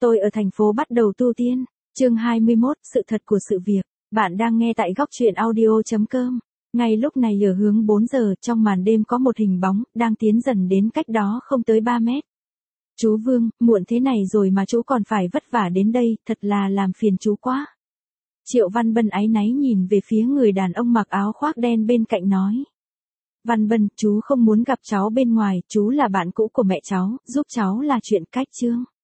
Tôi ở thành phố bắt đầu tu tiên. Chương 21, sự thật của sự việc. Bạn đang nghe tại góc truyện audio.com. Ngay lúc này ở hướng 4 giờ, trong màn đêm có một hình bóng, đang tiến dần đến cách đó không tới 3 mét. Chú Vương, muộn thế này rồi mà chú còn phải vất vả đến đây, thật là làm phiền chú quá. Triệu Văn Bân áy náy nhìn về phía người đàn ông mặc áo khoác đen bên cạnh nói. Văn Bân, chú không muốn gặp cháu bên ngoài, chú là bạn cũ của mẹ cháu, giúp cháu là chuyện cách chương.